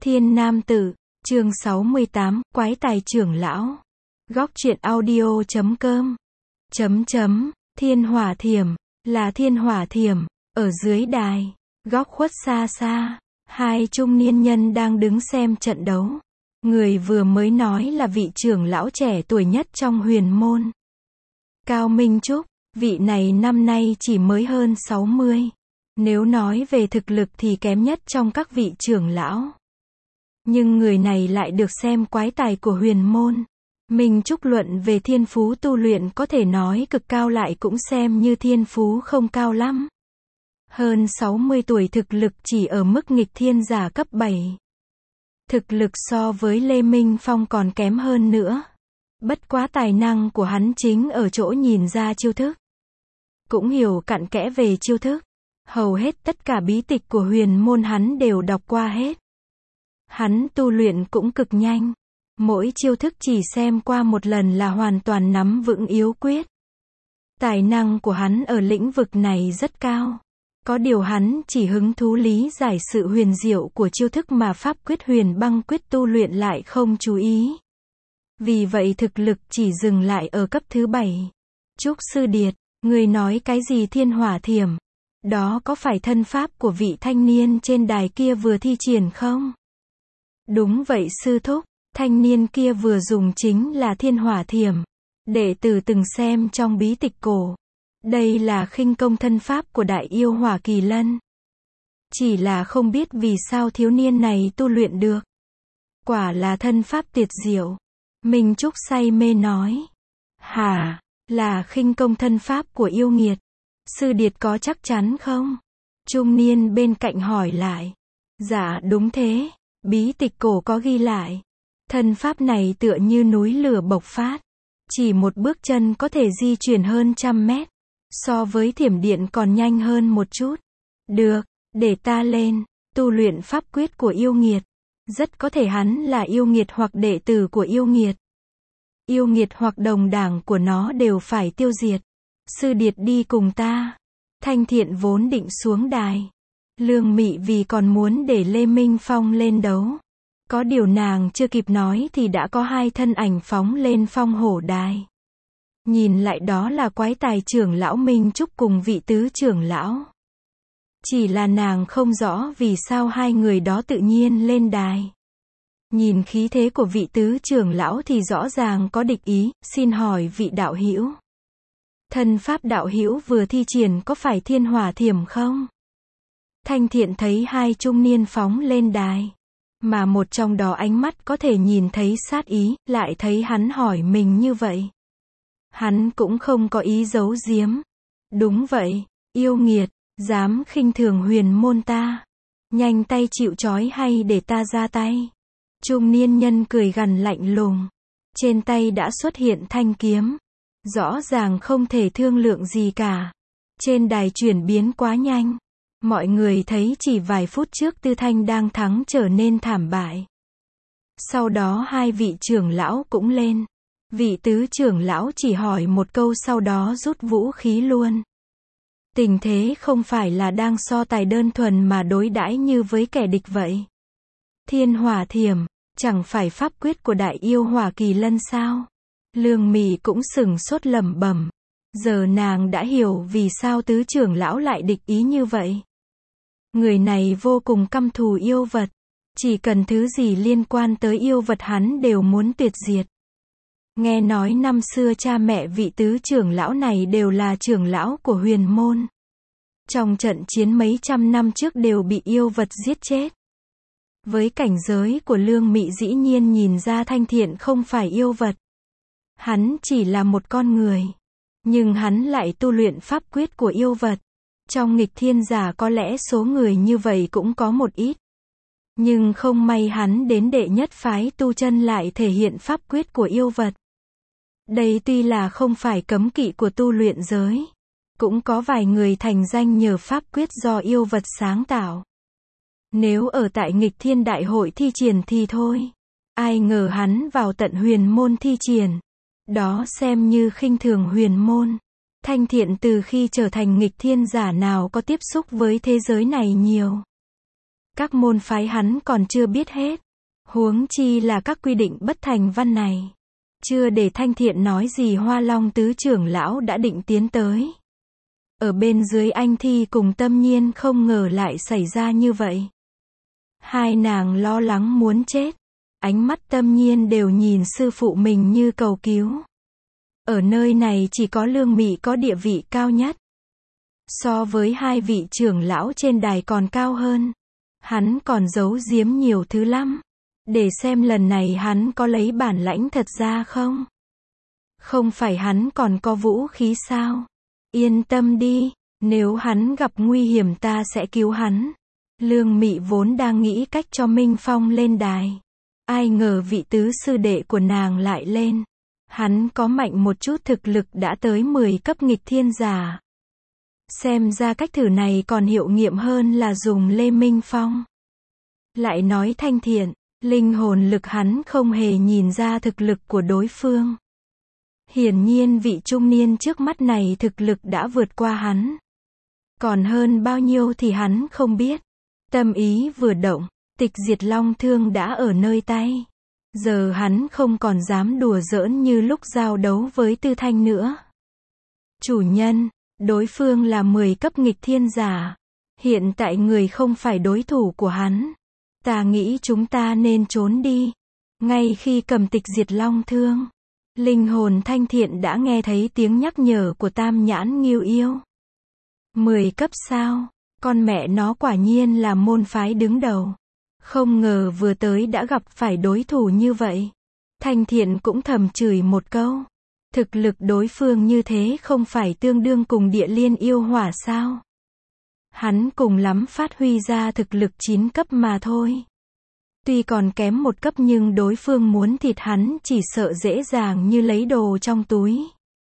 Thiên Nam Tử, chương 68, Quái tài trưởng lão. Góc truyện audio.com. Thiên Hỏa Thiểm, là Thiên Hỏa Thiểm, ở dưới đài, góc khuất xa xa, hai trung niên nhân đang đứng xem trận đấu. Người vừa mới nói là vị trưởng lão trẻ tuổi nhất trong huyền môn. Cao Minh Trúc, vị này năm nay chỉ mới hơn 60. Nếu nói về thực lực thì kém nhất trong các vị trưởng lão. Nhưng người này lại được xem quái tài của huyền môn. Minh Trúc luận về thiên phú tu luyện có thể nói cực cao lại cũng xem như thiên phú không cao lắm. Hơn 60 tuổi thực lực chỉ ở mức nghịch thiên giả cấp 7. Thực lực so với Lê Minh Phong còn kém hơn nữa. Bất quá tài năng của hắn chính ở chỗ nhìn ra chiêu thức. Cũng hiểu cặn kẽ về chiêu thức. Hầu hết tất cả bí tịch của huyền môn hắn đều đọc qua hết. Hắn tu luyện cũng cực nhanh. Mỗi chiêu thức chỉ xem qua một lần là hoàn toàn nắm vững yếu quyết. Tài năng của hắn ở lĩnh vực này rất cao. Có điều hắn chỉ hứng thú lý giải sự huyền diệu của chiêu thức mà pháp quyết huyền băng quyết tu luyện lại không chú ý. Vì vậy thực lực chỉ dừng lại ở cấp thứ 7. Trúc Sư Điệt, người nói cái gì Thiên Hỏa Thiểm? Đó có phải thân pháp của vị thanh niên trên đài kia vừa thi triển không? Đúng vậy sư thúc, thanh niên kia vừa dùng chính là Thiên Hỏa Thiểm. Đệ tử từng xem trong bí tịch cổ. Đây là khinh công thân pháp của đại yêu Hỏa Kỳ Lân. Chỉ là không biết vì sao thiếu niên này tu luyện được. Quả là thân pháp tuyệt diệu. Minh Trúc say mê nói. Hả, là khinh công thân pháp của yêu nghiệt. Sư Điệt có chắc chắn không? Trung niên bên cạnh hỏi lại. Dạ đúng thế, bí tịch cổ có ghi lại. Thân pháp này tựa như núi lửa bộc phát. Chỉ một bước chân có thể di chuyển hơn 100 mét. So với thiểm điện còn nhanh hơn một chút. Được, để ta lên, tu luyện pháp quyết của yêu nghiệt. Rất có thể hắn là yêu nghiệt hoặc đệ tử của yêu nghiệt. Yêu nghiệt hoặc đồng đảng của nó đều phải tiêu diệt. Sư Điệt đi cùng ta. Thanh Thiện vốn định xuống đài. Lương Mị vì còn muốn để Lê Minh Phong lên đấu. Có điều nàng chưa kịp nói thì đã có hai thân ảnh phóng lên phong hổ đài. Nhìn lại đó là quái tài trưởng lão Minh Trúc cùng vị tứ trưởng lão. Chỉ là nàng không rõ vì sao hai người đó tự nhiên lên đài. Nhìn khí thế của vị tứ trưởng lão thì rõ ràng có địch ý, xin hỏi vị đạo hữu. Thân pháp đạo hữu vừa thi triển có phải Thiên Hỏa Thiểm không? Thanh Thiện thấy hai trung niên phóng lên đài. Mà một trong đó ánh mắt có thể nhìn thấy sát ý, lại thấy hắn hỏi mình như vậy. Hắn cũng không có ý giấu giếm. Đúng vậy, yêu nghiệt, dám khinh thường huyền môn ta. Nhanh tay chịu trói hay để ta ra tay. Trung niên nhân cười gằn lạnh lùng. Trên tay đã xuất hiện thanh kiếm. Rõ ràng không thể thương lượng gì cả. Trên đài chuyển biến quá nhanh. Mọi người thấy chỉ vài phút trước Tư Thanh đang thắng trở nên thảm bại. Sau đó hai vị trưởng lão cũng lên. Vị tứ trưởng lão chỉ hỏi một câu sau đó rút vũ khí luôn. Tình thế không phải là đang so tài đơn thuần mà đối đãi như với kẻ địch vậy. Thiên Hỏa Thiểm, chẳng phải pháp quyết của đại yêu Hỏa Kỳ Lân sao? Lương Mị cũng sửng sốt lẩm bẩm. Giờ nàng đã hiểu vì sao tứ trưởng lão lại địch ý như vậy. Người này vô cùng căm thù yêu vật. Chỉ cần thứ gì liên quan tới yêu vật hắn đều muốn tuyệt diệt. Nghe nói năm xưa cha mẹ vị tứ trưởng lão này đều là trưởng lão của huyền môn. Trong trận chiến mấy trăm năm trước đều bị yêu vật giết chết. Với cảnh giới của Lương Mị dĩ nhiên nhìn ra Thanh Thiện không phải yêu vật. Hắn chỉ là một con người. Nhưng hắn lại tu luyện pháp quyết của yêu vật. Trong nghịch thiên giả có lẽ số người như vậy cũng có một ít. Nhưng không may hắn đến đệ nhất phái tu chân lại thể hiện pháp quyết của yêu vật. Đây tuy là không phải cấm kỵ của tu luyện giới. Cũng có vài người thành danh nhờ pháp quyết do yêu vật sáng tạo. Nếu ở tại nghịch thiên đại hội thi triển thì thôi. Ai ngờ hắn vào tận huyền môn thi triển. Đó xem như khinh thường huyền môn. Thanh Thiện từ khi trở thành nghịch thiên giả nào có tiếp xúc với thế giới này nhiều. Các môn phái hắn còn chưa biết hết. Huống chi là các quy định bất thành văn này. Chưa để Thanh Thiện nói gì Hoa Long tứ trưởng lão đã định tiến tới. Ở bên dưới anh Thi cùng Tâm Nhiên không ngờ lại xảy ra như vậy. Hai nàng lo lắng muốn chết. Ánh mắt Tâm Nhiên đều nhìn sư phụ mình như cầu cứu. Ở nơi này chỉ có Lương Mị có địa vị cao nhất. So với hai vị trưởng lão trên đài còn cao hơn. Hắn còn giấu giếm nhiều thứ lắm. Để xem lần này hắn có lấy bản lãnh thật ra không? Không phải hắn còn có vũ khí sao? Yên tâm đi, nếu hắn gặp nguy hiểm ta sẽ cứu hắn. Lương Mị vốn đang nghĩ cách cho Minh Phong lên đài. Ai ngờ vị tứ sư đệ của nàng lại lên. Hắn có mạnh một chút thực lực đã tới 10 cấp nghịch thiên giả. Xem ra cách thử này còn hiệu nghiệm hơn là dùng Lê Minh Phong. Lại nói Thanh Thiện, linh hồn lực hắn không hề nhìn ra thực lực của đối phương. Hiển nhiên vị trung niên trước mắt này thực lực đã vượt qua hắn. Còn hơn bao nhiêu thì hắn không biết. Tâm ý vừa động, tịch diệt long thương đã ở nơi tay. Giờ hắn không còn dám đùa giỡn như lúc giao đấu với Tư Thanh nữa. Chủ nhân, đối phương là 10 cấp nghịch thiên giả. Hiện tại người không phải đối thủ của hắn. Ta nghĩ chúng ta nên trốn đi. Ngay khi cầm tịch diệt long thương, linh hồn Thanh Thiện đã nghe thấy tiếng nhắc nhở của Tam Nhãn Ngưu Yêu. 10 cấp sao? Con mẹ nó quả nhiên là môn phái đứng đầu. Không ngờ vừa tới đã gặp phải đối thủ như vậy. Thanh Thiện cũng thầm chửi một câu. Thực lực đối phương như thế không phải tương đương cùng Địa Liên yêu hỏa sao? Hắn cùng lắm phát huy ra thực lực 9 cấp mà thôi. Tuy còn kém một cấp nhưng đối phương muốn thịt hắn chỉ sợ dễ dàng như lấy đồ trong túi.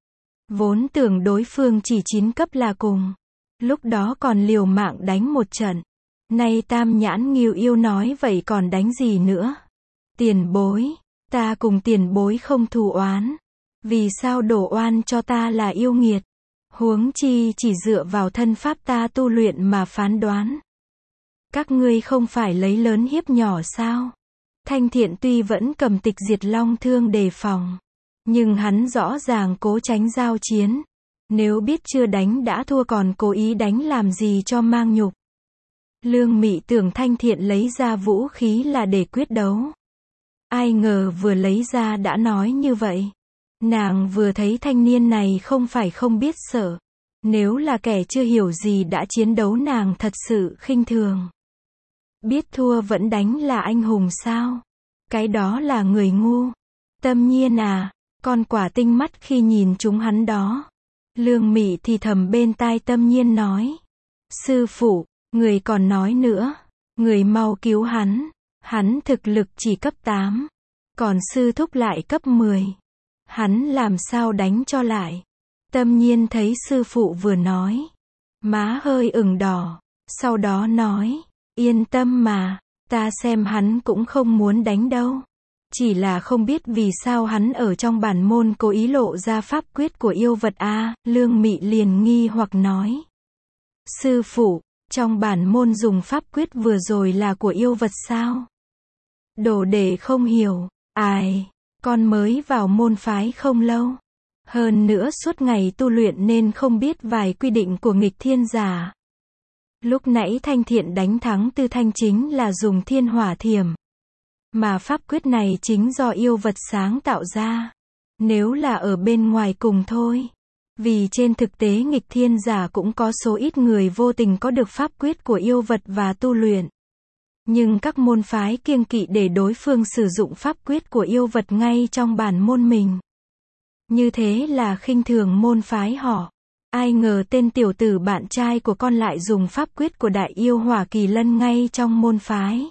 Vốn tưởng đối phương chỉ 9 cấp là cùng. Lúc đó còn liều mạng đánh một trận. Nay Tam Nhãn Ngưu Yêu nói vậy còn đánh gì nữa? Tiền bối, ta cùng tiền bối không thù oán. Vì sao đổ oan cho ta là yêu nghiệt? Huống chi chỉ dựa vào thân pháp ta tu luyện mà phán đoán. Các ngươi không phải lấy lớn hiếp nhỏ sao? Thanh Thiện tuy vẫn cầm tịch diệt long thương đề phòng. Nhưng hắn rõ ràng cố tránh giao chiến. Nếu biết chưa đánh đã thua còn cố ý đánh làm gì cho mang nhục. Lương Mị tưởng Thanh Thiện lấy ra vũ khí là để quyết đấu. Ai ngờ vừa lấy ra đã nói như vậy. Nàng vừa thấy thanh niên này không phải không biết sợ. Nếu là kẻ chưa hiểu gì đã chiến đấu nàng thật sự khinh thường. Biết thua vẫn đánh là anh hùng sao? Cái đó là người ngu. Tâm Nhiên à, con quả tinh mắt khi nhìn chúng hắn đó. Lương Mị thì thầm bên tai Tâm Nhiên nói. Sư phụ, người còn nói nữa. Người mau cứu hắn. Hắn thực lực chỉ cấp 8. Còn sư thúc lại cấp 10. Hắn làm sao đánh cho lại? Tâm Nhiên thấy sư phụ vừa nói. Má hơi ửng đỏ. Sau đó nói. Yên tâm mà. Ta xem hắn cũng không muốn đánh đâu. Chỉ là không biết vì sao hắn ở trong bản môn cố ý lộ ra pháp quyết của yêu vật a. Lương Mị liền nghi hoặc nói. Sư phụ, trong bản môn dùng pháp quyết vừa rồi là của yêu vật sao? Đồ đệ không hiểu. Ai, con mới vào môn phái không lâu. Hơn nữa suốt ngày tu luyện nên không biết vài quy định của nghịch thiên giả. Lúc nãy Thanh Thiện đánh thắng Tư Thanh chính là dùng thiên hỏa thiểm. Mà pháp quyết này chính do yêu vật sáng tạo ra. Nếu là ở bên ngoài cùng thôi. Vì trên thực tế nghịch thiên giả cũng có số ít người vô tình có được pháp quyết của yêu vật và tu luyện. Nhưng các môn phái kiêng kỵ để đối phương sử dụng pháp quyết của yêu vật ngay trong bản môn mình. Như thế là khinh thường môn phái họ. Ai ngờ tên tiểu tử bạn trai của con lại dùng pháp quyết của đại yêu hỏa kỳ lân ngay trong môn phái.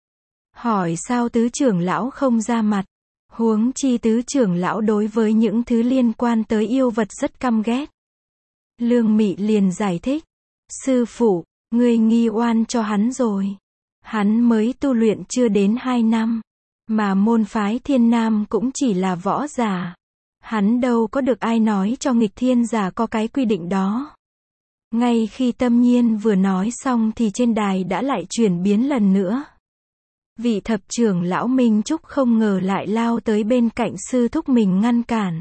Hỏi sao tứ trưởng lão không ra mặt? Huống chi tứ trưởng lão đối với những thứ liên quan tới yêu vật rất căm ghét. Lương Mị liền giải thích. Sư phụ, ngươi nghi oan cho hắn rồi. Hắn mới tu luyện chưa đến 2 năm. Mà môn phái Thiên Nam cũng chỉ là võ giả. Hắn đâu có được ai nói cho nghịch thiên giả có cái quy định đó. Ngay khi Tâm Nhiên vừa nói xong thì trên đài đã lại chuyển biến lần nữa. Vị thập trưởng lão Minh Trúc không ngờ lại lao tới bên cạnh sư thúc mình ngăn cản.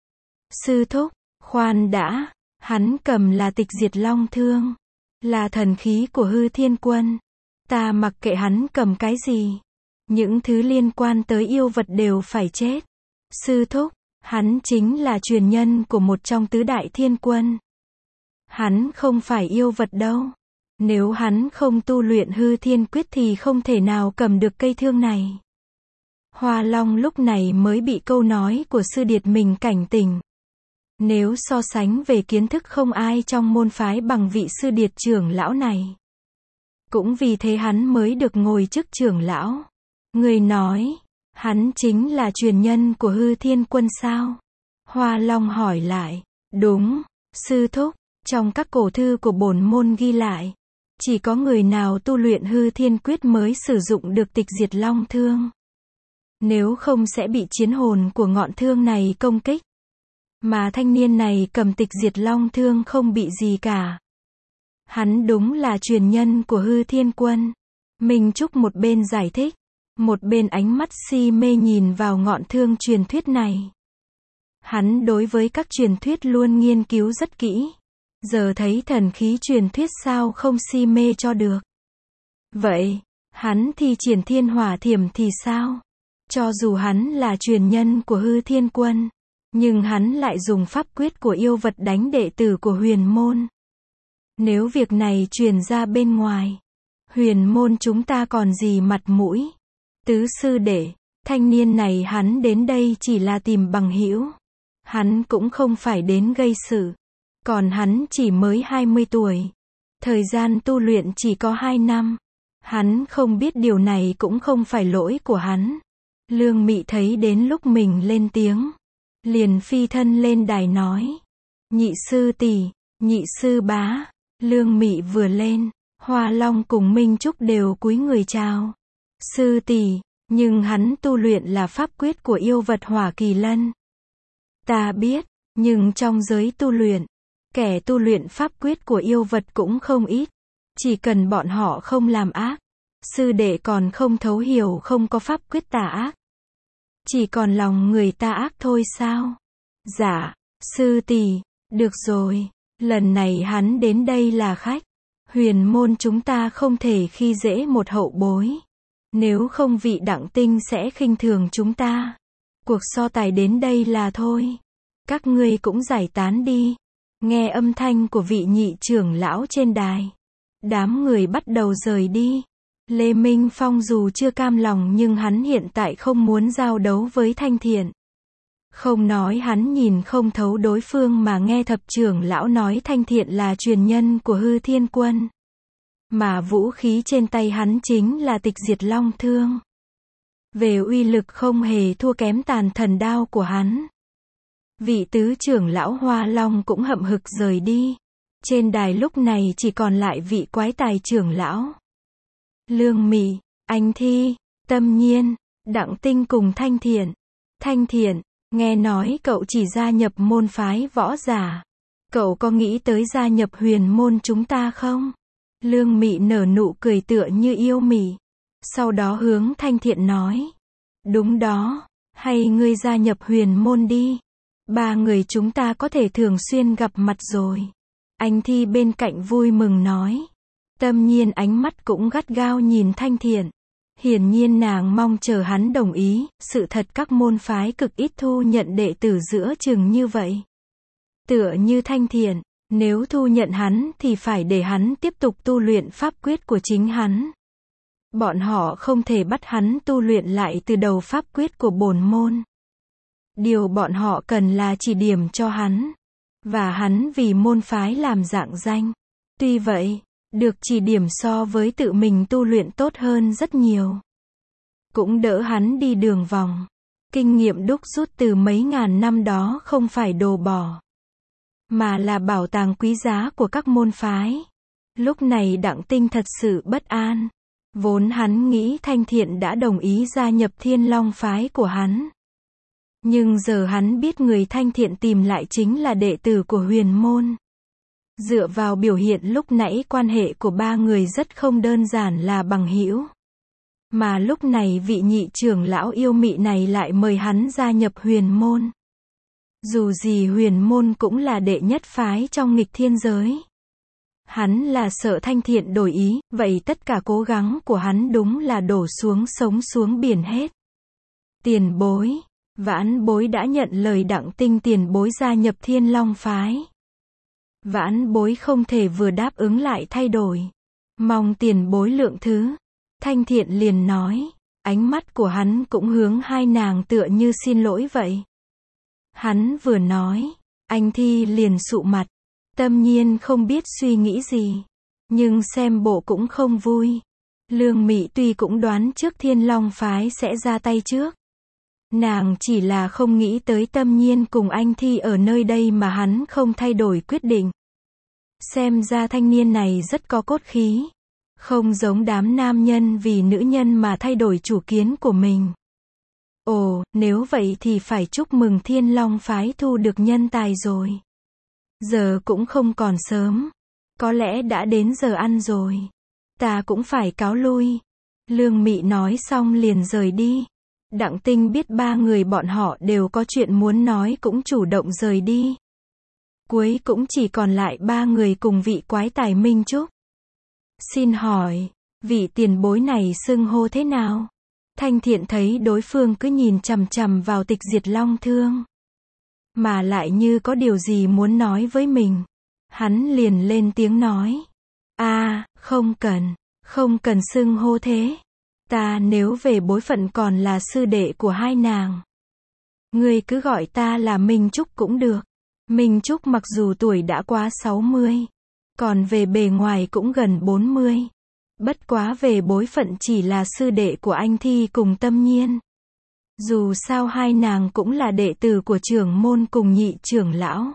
Sư thúc, khoan đã, hắn cầm là Tịch Diệt Long Thương, là thần khí của Hư Thiên Quân. Ta mặc kệ hắn cầm cái gì. Những thứ liên quan tới yêu vật đều phải chết. Sư thúc, hắn chính là truyền nhân của một trong tứ đại thiên quân. Hắn không phải yêu vật đâu. Nếu hắn không tu luyện Hư Thiên Quyết thì không thể nào cầm được cây thương này. Hoa Long lúc này mới bị câu nói của sư điệt mình cảnh tỉnh. Nếu so sánh về kiến thức không ai trong môn phái bằng vị sư điệt trưởng lão này. Cũng vì thế hắn mới được ngồi chức trưởng lão. Người nói, hắn chính là truyền nhân của Hư Thiên Quân sao? Hoa Long hỏi lại. Đúng, sư thúc, trong các cổ thư của bổn môn ghi lại, chỉ có người nào tu luyện Hư Thiên Quyết mới sử dụng được Tịch Diệt Long Thương. Nếu không sẽ bị chiến hồn của ngọn thương này công kích. Mà thanh niên này cầm Tịch Diệt Long Thương không bị gì cả. Hắn đúng là truyền nhân của Hư Thiên Quân. Minh Trúc một bên giải thích, một bên ánh mắt si mê nhìn vào ngọn thương truyền thuyết này. Hắn đối với các truyền thuyết luôn nghiên cứu rất kỹ. Giờ thấy thần khí truyền thuyết sao không si mê cho được. Vậy, hắn thi triển Thiên Hỏa Thiểm thì sao? Cho dù hắn là truyền nhân của Hư Thiên Quân, nhưng hắn lại dùng pháp quyết của yêu vật đánh đệ tử của huyền môn. Nếu việc này truyền ra bên ngoài, huyền môn chúng ta còn gì mặt mũi? Tứ sư đệ, thanh niên này hắn đến đây chỉ là tìm bằng hữu. Hắn cũng không phải đến gây sự. Còn hắn chỉ mới 20 tuổi. Thời gian tu luyện chỉ có 2 năm. Hắn không biết điều này cũng không phải lỗi của hắn. Lương Mị thấy đến lúc mình lên tiếng, liền phi thân lên đài nói. Nhị sư tỷ, nhị sư bá. Lương Mị vừa lên, Hoa Long cùng Minh Trúc đều cúi người chào. Sư tỷ, nhưng hắn tu luyện là pháp quyết của yêu vật Hỏa Kỳ Lân. Ta biết, nhưng trong giới tu luyện, kẻ tu luyện pháp quyết của yêu vật cũng không ít. Chỉ cần bọn họ không làm ác, sư đệ còn không thấu hiểu không có pháp quyết tà ác. Chỉ còn lòng người ta ác thôi sao? Dạ, sư tỷ, được rồi, lần này hắn đến đây là khách. Huyền môn chúng ta không thể khi dễ một hậu bối. Nếu không vị Đặng Tinh sẽ khinh thường chúng ta. Cuộc so tài đến đây là thôi. Các ngươi cũng giải tán đi. Nghe âm thanh của vị nhị trưởng lão trên đài. Đám người bắt đầu rời đi. Lê Minh Phong dù chưa cam lòng nhưng hắn hiện tại không muốn giao đấu với Thanh Thiện. Không nói hắn nhìn không thấu đối phương mà nghe thập trưởng lão nói Thanh Thiện là truyền nhân của Hư Thiên Quân. Mà vũ khí trên tay hắn chính là Tịch Diệt Long Thương. Về uy lực không hề thua kém Tàn Thần Đao của hắn. Vị tứ trưởng lão Hoa Long cũng hậm hực rời đi. Trên đài lúc này chỉ còn lại vị quái tài trưởng lão. Lương Mị, Anh Thi, Tâm Nhiên, Đặng Tinh cùng Thanh Thiện. Thanh Thiện, nghe nói cậu chỉ gia nhập môn phái võ giả. Cậu có nghĩ tới gia nhập huyền môn chúng ta không? Lương Mị nở nụ cười tựa như yêu mị. Sau đó hướng Thanh Thiện nói. Đúng đó, hay ngươi gia nhập huyền môn đi. 3 người chúng ta có thể thường xuyên gặp mặt rồi. Anh Thi bên cạnh vui mừng nói. Tâm Nhiên ánh mắt cũng gắt gao nhìn Thanh Thiện. Hiển nhiên nàng mong chờ hắn đồng ý. Sự thật các môn phái cực ít thu nhận đệ tử giữa chừng như vậy. Tựa như Thanh Thiện, nếu thu nhận hắn thì phải để hắn tiếp tục tu luyện pháp quyết của chính hắn. Bọn họ không thể bắt hắn tu luyện lại từ đầu pháp quyết của bổn môn. Điều bọn họ cần là chỉ điểm cho hắn. Và hắn vì môn phái làm rạng danh. Tuy vậy, được chỉ điểm so với tự mình tu luyện tốt hơn rất nhiều. Cũng đỡ hắn đi đường vòng. Kinh nghiệm đúc rút từ mấy ngàn năm đó không phải đồ bỏ, mà là bảo tàng quý giá của các môn phái. Lúc này Đặng Tinh thật sự bất an. Vốn hắn nghĩ Thanh Thiện đã đồng ý gia nhập Thiên Long phái của hắn. Nhưng giờ hắn biết người Thanh Thiện tìm lại chính là đệ tử của huyền môn. Dựa vào biểu hiện lúc nãy quan hệ của ba người rất không đơn giản là bằng hữu. Mà lúc này vị nhị trưởng lão yêu mị này lại mời hắn gia nhập huyền môn. Dù gì huyền môn cũng là đệ nhất phái trong nghịch thiên giới. Hắn là sợ Thanh Thiện đổi ý, vậy tất cả cố gắng của hắn đúng là đổ xuống sống xuống biển hết. Tiền bối, Vãn bối đã nhận lời Đặng Tinh tiền bối gia nhập Thiên Long phái. Vãn bối không thể vừa đáp ứng lại thay đổi. Mong tiền bối lượng thứ. Thanh Thiện liền nói, ánh mắt của hắn cũng hướng hai nàng tựa như xin lỗi vậy. Hắn vừa nói, anh Thi liền sụ mặt. Tâm Nhiên không biết suy nghĩ gì, nhưng xem bộ cũng không vui. Lương Mị tuy cũng đoán trước Thiên Long phái sẽ ra tay trước. Nàng chỉ là không nghĩ tới Tâm Nhiên cùng anh Thi ở nơi đây mà hắn không thay đổi quyết định. Xem ra thanh niên này rất có cốt khí. Không giống đám nam nhân vì nữ nhân mà thay đổi chủ kiến của mình. Ồ, nếu vậy thì phải chúc mừng Thiên Long phái thu được nhân tài rồi. Giờ cũng không còn sớm. Có lẽ đã đến giờ ăn rồi. Ta cũng phải cáo lui. Lương Mị nói xong liền rời đi. Đặng Tinh biết ba người bọn họ đều có chuyện muốn nói cũng chủ động rời đi. Cuối cũng chỉ còn lại ba người cùng vị quái tài Minh Trúc. Xin hỏi, vị tiền bối này xưng hô thế nào? Thanh Thiện thấy đối phương cứ nhìn chằm chằm vào Tịch Diệt Long Thương. Mà lại như có điều gì muốn nói với mình. Hắn liền lên tiếng nói. Không cần xưng hô thế. Ta nếu về bối phận còn là sư đệ của hai nàng. Ngươi cứ gọi ta là Minh Trúc cũng được. Minh Trúc mặc dù tuổi đã quá 60. Còn về bề ngoài cũng gần 40. Bất quá về bối phận chỉ là sư đệ của anh Thi cùng Tâm Nhiên. Dù sao hai nàng cũng là đệ tử của trưởng môn cùng nhị trưởng lão.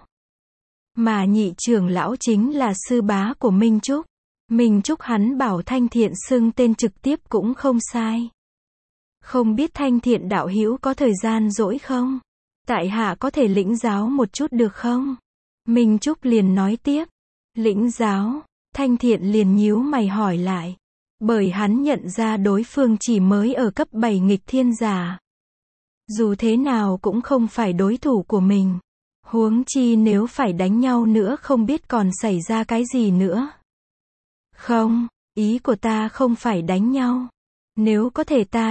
Mà nhị trưởng lão chính là sư bá của Minh Trúc. Minh Trúc hắn bảo Thanh Thiện xưng tên trực tiếp cũng không sai. Không biết Thanh Thiện đạo hữu có thời gian rỗi không? Tại hạ có thể lĩnh giáo một chút được không? Minh Trúc liền nói tiếp. Lĩnh giáo, Thanh Thiện liền nhíu mày hỏi lại. Bởi hắn nhận ra đối phương chỉ mới ở cấp 7 nghịch thiên giả. Dù thế nào cũng không phải đối thủ của mình. Huống chi nếu phải đánh nhau nữa không biết còn xảy ra cái gì nữa. Không, ý của ta không phải đánh nhau. Nếu có thể ta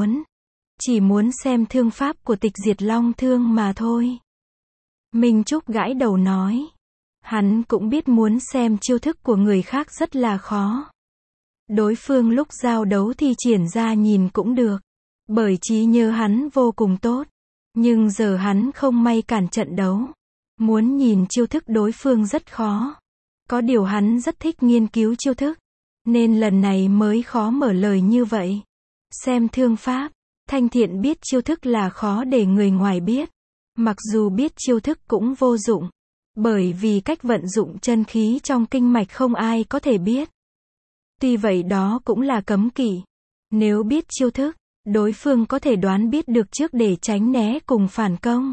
chỉ muốn xem thương pháp của Tịch Diệt Long Thương mà thôi. Minh Trúc gãi đầu nói. Hắn cũng biết muốn xem chiêu thức của người khác rất là khó. Đối phương lúc giao đấu thi triển ra nhìn cũng được. Bởi trí nhớ hắn vô cùng tốt. Nhưng giờ hắn không may cản trận đấu. Muốn nhìn chiêu thức đối phương rất khó. Có điều hắn rất thích nghiên cứu chiêu thức. Nên lần này mới khó mở lời như vậy. Xem thương pháp. Thanh Thiện biết chiêu thức là khó để người ngoài biết. Mặc dù biết chiêu thức cũng vô dụng. Bởi vì cách vận dụng chân khí trong kinh mạch không ai có thể biết. Tuy vậy đó cũng là cấm kỵ. Nếu biết chiêu thức, đối phương có thể đoán biết được trước để tránh né cùng phản công.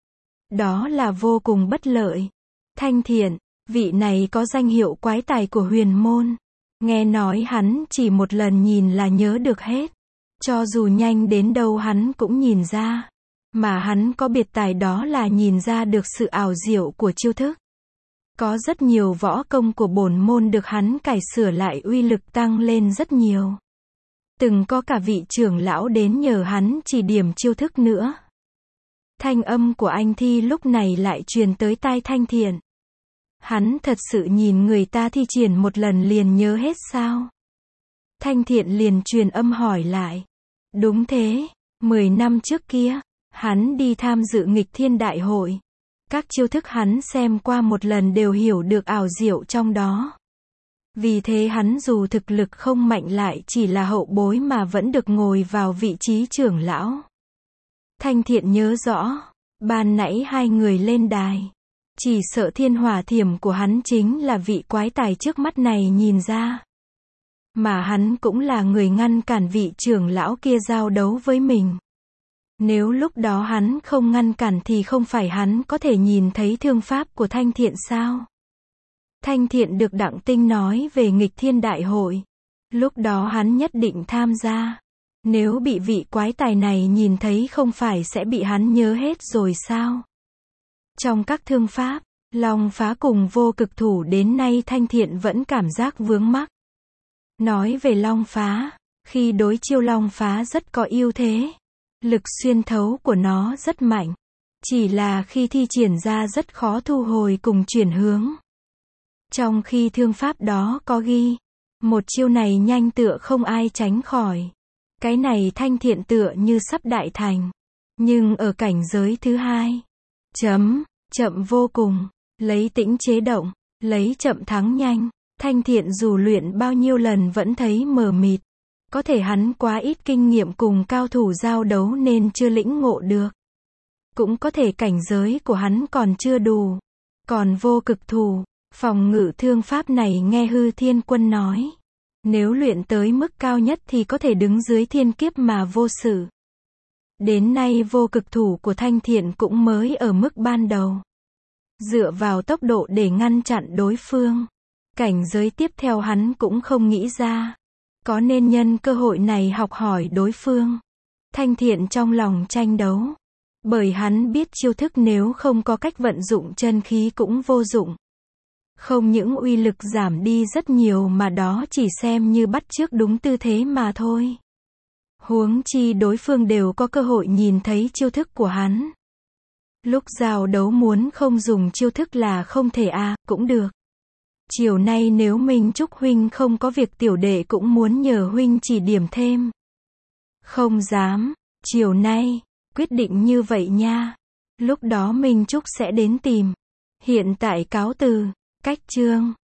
Đó là vô cùng bất lợi. Thanh Thiện, vị này có danh hiệu quái tài của huyền môn. Nghe nói hắn chỉ một lần nhìn là nhớ được hết. Cho dù nhanh đến đâu hắn cũng nhìn ra. Mà hắn có biệt tài đó là nhìn ra được sự ảo diệu của chiêu thức. Có rất nhiều võ công của bổn môn được hắn cải sửa lại uy lực tăng lên rất nhiều. Từng có cả vị trưởng lão đến nhờ hắn chỉ điểm chiêu thức nữa. Thanh âm của anh Thi lúc này lại truyền tới tai Thanh Thiện. Hắn thật sự nhìn người ta thi triển một lần liền nhớ hết sao? Thanh Thiện liền truyền âm hỏi lại. Đúng thế, 10 năm trước kia, hắn đi tham dự nghịch thiên đại hội. Các chiêu thức hắn xem qua một lần đều hiểu được ảo diệu trong đó. Vì thế hắn dù thực lực không mạnh lại chỉ là hậu bối mà vẫn được ngồi vào vị trí trưởng lão. Thanh Thiện nhớ rõ, ban nãy hai người lên đài. Chỉ sợ Thiên Hỏa Thiểm của hắn chính là vị quái tài trước mắt này nhìn ra. Mà hắn cũng là người ngăn cản vị trưởng lão kia giao đấu với mình. Nếu lúc đó hắn không ngăn cản thì không phải hắn có thể nhìn thấy thương pháp của Thanh Thiện sao? Thanh Thiện được Đặng Tinh nói về nghịch thiên đại hội. Lúc đó hắn nhất định tham gia. Nếu bị vị quái tài này nhìn thấy không phải sẽ bị hắn nhớ hết rồi sao? Trong các thương pháp, Long Phá cùng Vô Cực Thủ đến nay Thanh Thiện vẫn cảm giác vướng mắc. Nói về Long Phá, khi đối chiêu Long Phá rất có ưu thế. Lực xuyên thấu của nó rất mạnh. Chỉ là khi thi triển ra rất khó thu hồi cùng chuyển hướng. Trong khi thương pháp đó có ghi, một chiêu này nhanh tựa không ai tránh khỏi. Cái này Thanh Thiện tựa như sắp đại thành. Nhưng ở cảnh giới thứ hai, chậm vô cùng, lấy tĩnh chế động, lấy chậm thắng nhanh. Thanh Thiện dù luyện bao nhiêu lần vẫn thấy mờ mịt. Có thể hắn quá ít kinh nghiệm cùng cao thủ giao đấu nên chưa lĩnh ngộ được. Cũng có thể cảnh giới của hắn còn chưa đủ. Còn Vô Cực Thủ, phòng ngự thương pháp này nghe Hư Thiên Quân nói. Nếu luyện tới mức cao nhất thì có thể đứng dưới thiên kiếp mà vô sự. Đến nay Vô Cực Thủ của Thanh Thiện cũng mới ở mức ban đầu. Dựa vào tốc độ để ngăn chặn đối phương. Cảnh giới tiếp theo hắn cũng không nghĩ ra. Có nên nhân cơ hội này học hỏi đối phương. Thanh Thiện trong lòng tranh đấu. Bởi hắn biết chiêu thức nếu không có cách vận dụng chân khí cũng vô dụng. Không những uy lực giảm đi rất nhiều mà đó chỉ xem như bắt chước đúng tư thế mà thôi. Huống chi đối phương đều có cơ hội nhìn thấy chiêu thức của hắn. Lúc giao đấu muốn không dùng chiêu thức là không thể cũng được. Chiều nay nếu Minh Trúc huynh không có việc tiểu đệ cũng muốn nhờ huynh chỉ điểm thêm. Không dám, chiều nay, quyết định như vậy nha. Lúc đó Minh Trúc sẽ đến tìm. Hiện tại cáo từ, cách chương.